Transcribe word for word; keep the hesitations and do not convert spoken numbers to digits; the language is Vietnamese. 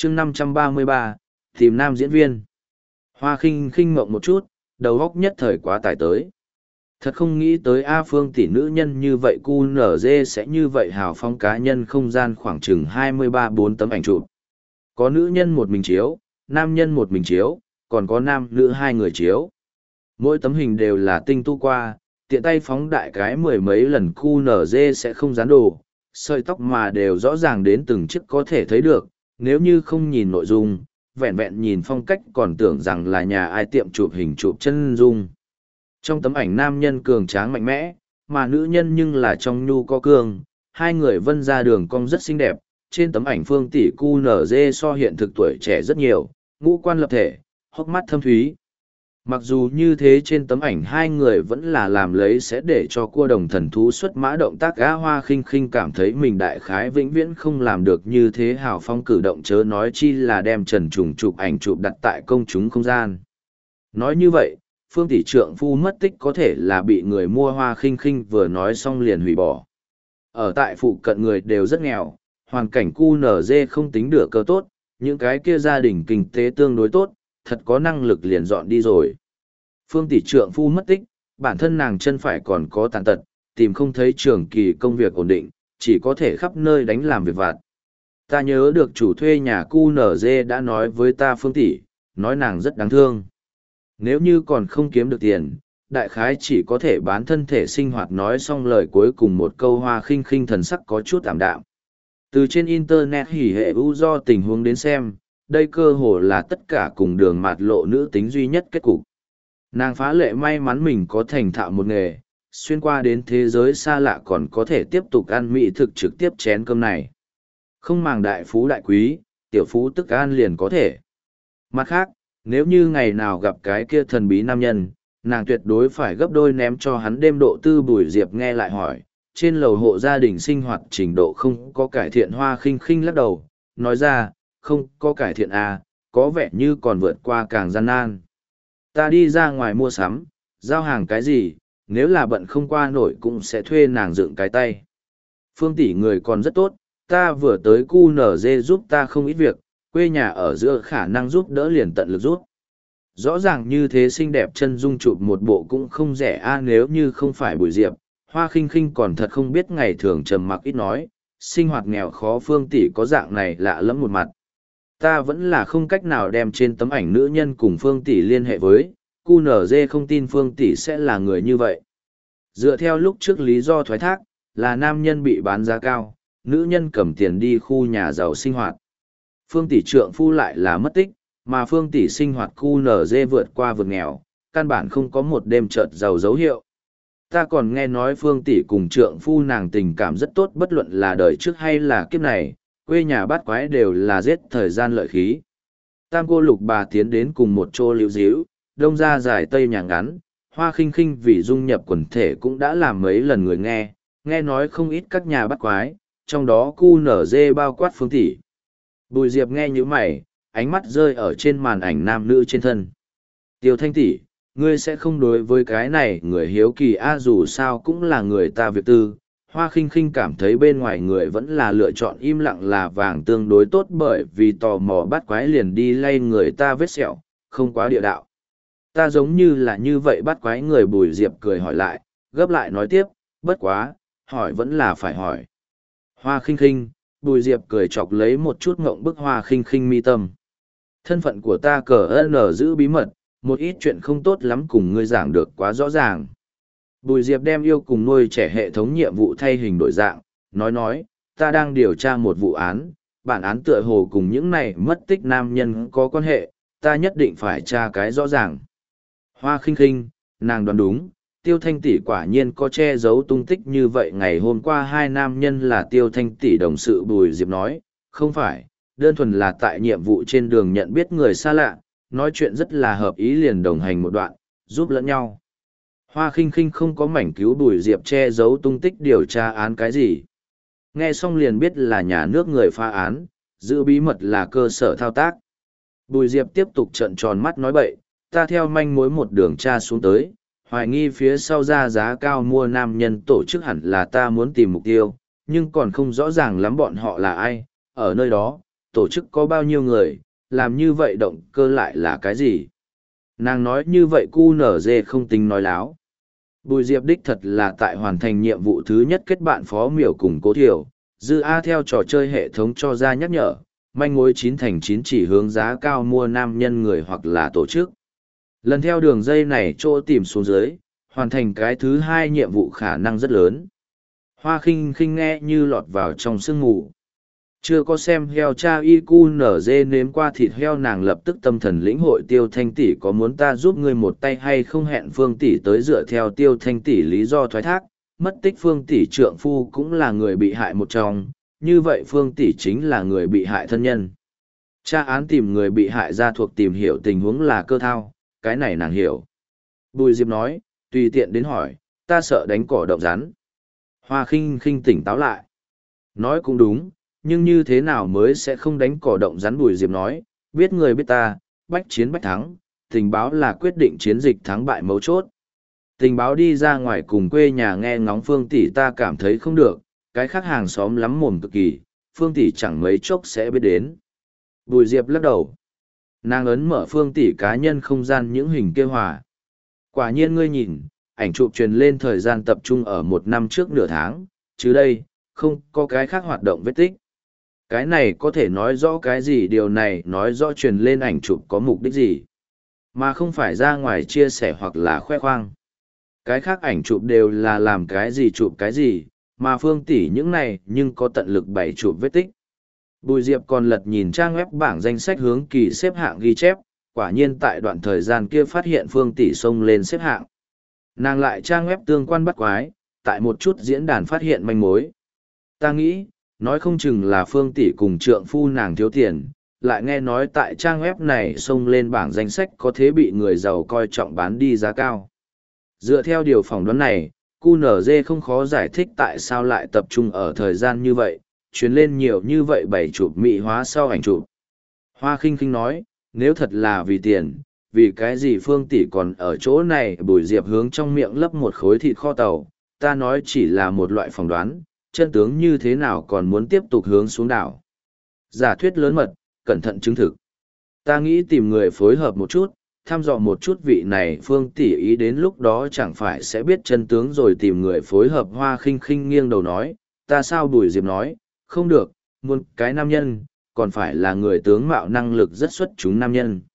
chương năm trăm ba mươi ba, tìm nam diễn viên. Hoa khinh khinh mộng một chút, đầu óc nhất thời quá tải tới. Thật không nghĩ tới A Phương tỷ nữ nhân như vậy cu nở dê sẽ như vậy hào phong cá nhân không gian khoảng chừng hai mươi ba bốn tấm ảnh chụp. Có nữ nhân một mình chiếu, nam nhân một mình chiếu, còn có nam nữ hai người chiếu. Mỗi tấm hình đều là tinh tu qua, tiện tay phóng đại cái mười mấy lần cu nở dê sẽ không dán đồ, sợi tóc mà đều rõ ràng đến từng chiếc có thể thấy được, nếu như không nhìn nội dung, vẹn vẹn nhìn phong cách còn tưởng rằng là nhà ai tiệm chụp hình chụp chân dung. Trong tấm ảnh nam nhân cường tráng mạnh mẽ, mà nữ nhân nhưng là trong nhu có cương, hai người vân ra đường cong rất xinh đẹp, trên tấm ảnh Phương tỷ cu nở dê so hiện thực tuổi trẻ rất nhiều, ngũ quan lập thể, hốc mắt thâm thúy. Mặc dù như thế trên tấm ảnh hai người vẫn là làm lấy sẽ để cho cua đồng thần thú xuất mã động tác gã Hoa khinh khinh cảm thấy mình đại khái vĩnh viễn không làm được như thế hào phong cử động chớ nói chi là đem trần trùng chụp ảnh chụp đặt tại công chúng không gian. Nói như vậy, Phương tỷ trượng phu mất tích có thể là bị người mua Hoa khinh khinh vừa nói xong liền hủy bỏ. Ở tại phụ cận người đều rất nghèo, hoàn cảnh cu nở dê không tính được cơ tốt, những cái kia gia đình kinh tế tương đối tốt, thật có năng lực liền dọn đi rồi. Phương tỷ trượng phu mất tích, bản thân nàng chân phải còn có tàn tật, tìm không thấy trường kỳ công việc ổn định, chỉ có thể khắp nơi đánh làm việc vặt. Ta nhớ được chủ thuê nhà cu nở dê đã nói với ta Phương tỷ, nói nàng rất đáng thương. Nếu như còn không kiếm được tiền, đại khái chỉ có thể bán thân thể sinh hoạt nói xong lời cuối cùng một câu Hoa khinh khinh thần sắc có chút tạm đạm. Từ trên internet hỉ hệ ưu do tình huống đến xem, đây cơ hồ là tất cả cùng đường mạt lộ nữ tính duy nhất kết cục. Nàng phá lệ may mắn mình có thành thạo một nghề, xuyên qua đến thế giới xa lạ còn có thể tiếp tục ăn mỹ thực trực tiếp chén cơm này. Không màng đại phú đại quý, tiểu phú tức ăn liền có thể. Mặt khác, nếu như ngày nào gặp cái kia thần bí nam nhân, nàng tuyệt đối phải gấp đôi ném cho hắn đêm độ tư Bùi Diệp nghe lại hỏi. Trên lầu hộ gia đình sinh hoạt trình độ không có cải thiện Hoa khinh khinh lắc đầu, nói ra, không có cải thiện à, có vẻ như còn vượt qua càng gian nan. Ta đi ra ngoài mua sắm, giao hàng cái gì, nếu là bận không qua nổi cũng sẽ thuê nàng dựng cái tay. Phương tỷ người còn rất tốt, ta vừa tới cu nở dê giúp ta không ít việc, quê nhà ở giữa khả năng giúp đỡ liền tận lực giúp. Rõ ràng như thế xinh đẹp chân dung chụp một bộ cũng không rẻ a nếu như không phải Bùi Diệp, Hoa khinh khinh còn thật không biết ngày thường trầm mặc ít nói, sinh hoạt nghèo khó Phương tỷ có dạng này lạ lẫm một mặt. Ta vẫn là không cách nào đem trên tấm ảnh nữ nhân cùng Phương tỷ liên hệ với, cu nở dê không tin Phương tỷ sẽ là người như vậy. Dựa theo lúc trước lý do thoái thác, là nam nhân bị bán giá cao, nữ nhân cầm tiền đi khu nhà giàu sinh hoạt. Phương tỷ trượng phu lại là mất tích, mà Phương tỷ sinh hoạt cu nở dê vượt qua vượt nghèo, căn bản không có một đêm chợt giàu dấu hiệu. Ta còn nghe nói Phương tỷ cùng trượng phu nàng tình cảm rất tốt bất luận là đời trước hay là kiếp này, quê nhà bát quái đều là giết thời gian lợi khí. Tam cô lục bà tiến đến cùng một chỗ liễu díu, đông ra dài tây nhà ngắn, Hoa khinh khinh vì dung nhập quần thể cũng đã làm mấy lần người nghe, nghe nói không ít các nhà bát quái, trong đó cu nở dê bao quát Phương tỷ. Bùi Diệp nghe như mày, ánh mắt rơi ở trên màn ảnh nam nữ trên thân. Tiêu Thanh tỷ, ngươi sẽ không đối với cái này người hiếu kỳ a dù sao cũng là người ta việc tư. Hoa khinh khinh cảm thấy bên ngoài người vẫn là lựa chọn im lặng là vàng tương đối tốt bởi vì tò mò bắt quái liền đi lay người ta vết sẹo, không quá địa đạo. Ta giống như là như vậy bắt quái người Bùi Diệp cười hỏi lại, gấp lại nói tiếp, bất quá, hỏi vẫn là phải hỏi. Hoa khinh khinh, Bùi Diệp cười chọc lấy một chút ngộng bức Hoa khinh khinh mi tâm. Thân phận của ta cờ ơn giữ bí mật, một ít chuyện không tốt lắm cùng ngươi giảng được quá rõ ràng. Bùi Diệp đem yêu cùng nuôi trẻ hệ thống nhiệm vụ thay hình đổi dạng, nói nói, ta đang điều tra một vụ án, bản án tựa hồ cùng những này mất tích nam nhân có quan hệ, ta nhất định phải tra cái rõ ràng. Hoa khinh khinh, nàng đoán đúng, Tiêu Thanh tỷ quả nhiên có che giấu tung tích như vậy ngày hôm qua hai nam nhân là Tiêu Thanh tỷ đồng sự Bùi Diệp nói, không phải, đơn thuần là tại nhiệm vụ trên đường nhận biết người xa lạ, nói chuyện rất là hợp ý liền đồng hành một đoạn, giúp lẫn nhau. Hoa khinh khinh không có mảnh cứu Bùi Diệp che giấu tung tích điều tra án cái gì. Nghe xong liền biết là nhà nước người phá án, giữ bí mật là cơ sở thao tác. Bùi Diệp tiếp tục trợn tròn mắt nói bậy, ta theo manh mối một đường tra xuống tới, hoài nghi phía sau ra giá cao mua nam nhân tổ chức hẳn là ta muốn tìm mục tiêu, nhưng còn không rõ ràng lắm bọn họ là ai, ở nơi đó, tổ chức có bao nhiêu người, làm như vậy động cơ lại là cái gì? Nàng nói như vậy cu nở dê không tính nói láo. Bùi Diệp đích thật là tại hoàn thành nhiệm vụ thứ nhất kết bạn phó miểu cùng cố thiểu, dư A theo trò chơi hệ thống cho ra nhắc nhở, manh mối chín thành chín chỉ hướng giá cao mua nam nhân người hoặc là tổ chức. Lần theo đường dây này chỗ tìm xuống dưới, hoàn thành cái thứ hai nhiệm vụ khả năng rất lớn. Hoa khinh khinh nghe như lọt vào trong sương mù. Chưa có xem heo cha y cu nở dê nếm qua thịt heo, nàng lập tức tâm thần lĩnh hội Tiêu Thanh tỷ có muốn ta giúp ngươi một tay hay không, hẹn Phương tỷ tới dựa theo Tiêu Thanh tỷ lý do thoái thác, mất tích Phương tỷ trượng phu cũng là người bị hại một trong, như vậy Phương tỷ chính là người bị hại thân nhân. Tra án tìm người bị hại ra thuộc tìm hiểu tình huống là cơ thao, cái này nàng hiểu. Bùi Diệp nói, tùy tiện đến hỏi, ta sợ đánh cỏ động rắn. Hoa khinh khinh tỉnh táo lại. Nói cũng đúng, nhưng như thế nào mới sẽ không đánh cỏ động rắn? Bùi Diệp nói, biết người biết ta, bách chiến bách thắng, tình báo là quyết định chiến dịch thắng bại mấu chốt. Tình báo đi ra ngoài cùng quê nhà nghe ngóng Phương tỷ ta cảm thấy không được, cái khác hàng xóm lắm mồm cực kỳ, Phương tỷ chẳng mấy chốc sẽ biết đến. Bùi Diệp lắc đầu. Nàng ấn mở Phương tỷ cá nhân không gian những hình kia hòa. Quả nhiên ngươi nhìn, ảnh chụp truyền lên thời gian tập trung ở một năm trước nửa tháng, chứ đây, không có cái khác hoạt động vết tích. Cái này có thể nói rõ cái gì? Điều này nói rõ truyền lên ảnh chụp có mục đích gì, mà không phải ra ngoài chia sẻ hoặc là khoe khoang. Cái khác ảnh chụp đều là làm cái gì chụp cái gì, mà Phương tỷ những này nhưng có tận lực bày chụp vết tích. Bùi Diệp còn lật nhìn trang web bảng danh sách hướng kỳ xếp hạng ghi chép, quả nhiên tại đoạn thời gian kia phát hiện Phương tỷ xông lên xếp hạng. Nàng lại trang web tương quan bắt quái, tại một chút diễn đàn phát hiện manh mối. Ta nghĩ, nói không chừng là Phương tỷ cùng trượng phu nàng thiếu tiền, lại nghe nói tại trang web này xông lên bảng danh sách có thế bị người giàu coi trọng bán đi giá cao. Dựa theo điều phỏng đoán này, cu nở dê không khó giải thích tại sao lại tập trung ở thời gian như vậy, chuyến lên nhiều như vậy bảy chụp mỹ hóa sau ảnh chụp. Hoa khinh khinh nói, nếu thật là vì tiền, vì cái gì Phương tỷ còn ở chỗ này? Bùi Diệp hướng trong miệng lấp một khối thịt kho tàu, ta nói chỉ là một loại phỏng đoán, chân tướng như thế nào còn muốn tiếp tục hướng xuống đảo. Giả thuyết lớn mật, cẩn thận chứng thực. Ta nghĩ tìm người phối hợp một chút, thăm dò một chút vị này Phương tỷ ý, đến lúc đó chẳng phải sẽ biết chân tướng rồi tìm người phối hợp. Hoa khinh khinh nghiêng đầu nói, ta sao? Bùi Diệp nói, không được, muốn cái nam nhân, còn phải là người tướng mạo năng lực rất xuất chúng nam nhân.